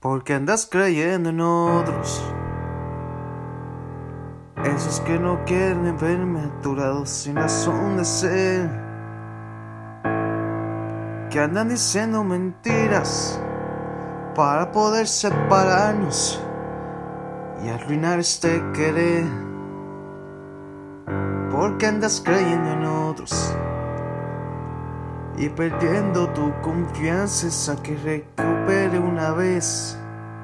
Porque andas creyendo en otros, esos que no quieren verme a tu lado sin razón de ser, que andan diciendo mentiras para poder separarnos y arruinar este querer. Porque andas creyendo en otros y perdiendo tu confianza, esa que recupere una vez.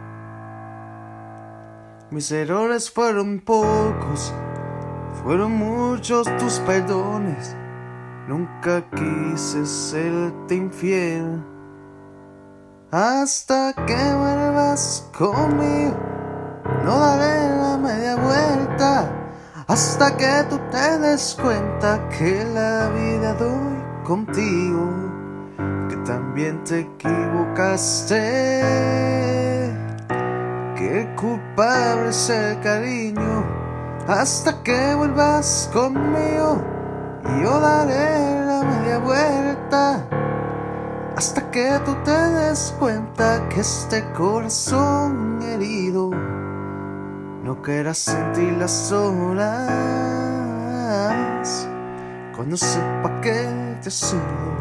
Mis errores fueron pocos, fueron muchos tus perdones. Nunca quise serte infiel, hasta que vuelvas conmigo. No daré la media vuelta, hasta que tú te des cuenta que la vida doy contigo, que también te equivocaste, que el culpable es el cariño. Hasta que vuelvas conmigo, yo daré la media vuelta, hasta que tú te des cuenta que este corazón herido no quieras sentir las horas cuando sepa que te has ido.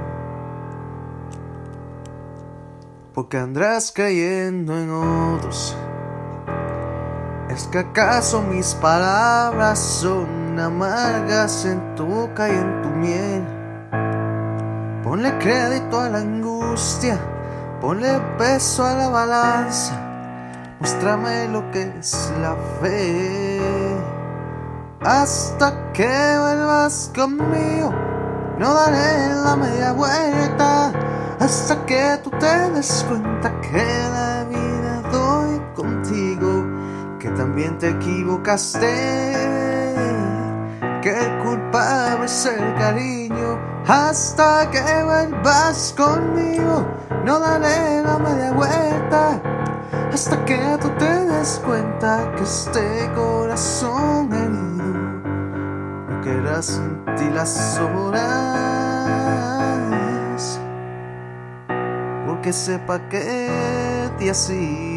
Porque andarás creyendo en otros. ¿Es que acaso mis palabras son amargas en tu boca y en tu miel? Ponle crédito a la angustia, ponle peso a la balanza, muéstrame lo que es la fe. Hasta que vuelvas conmigo, no daré la media vuelta, hasta que tú te des cuenta que la vida doy contigo, que también te equivocaste, que el culpable es el cariño. Hasta que vuelvas conmigo, no daré la media vuelta, hasta que tú te des cuenta que este corazón herido no querrás sentir las horas, porque sepa que te has ido.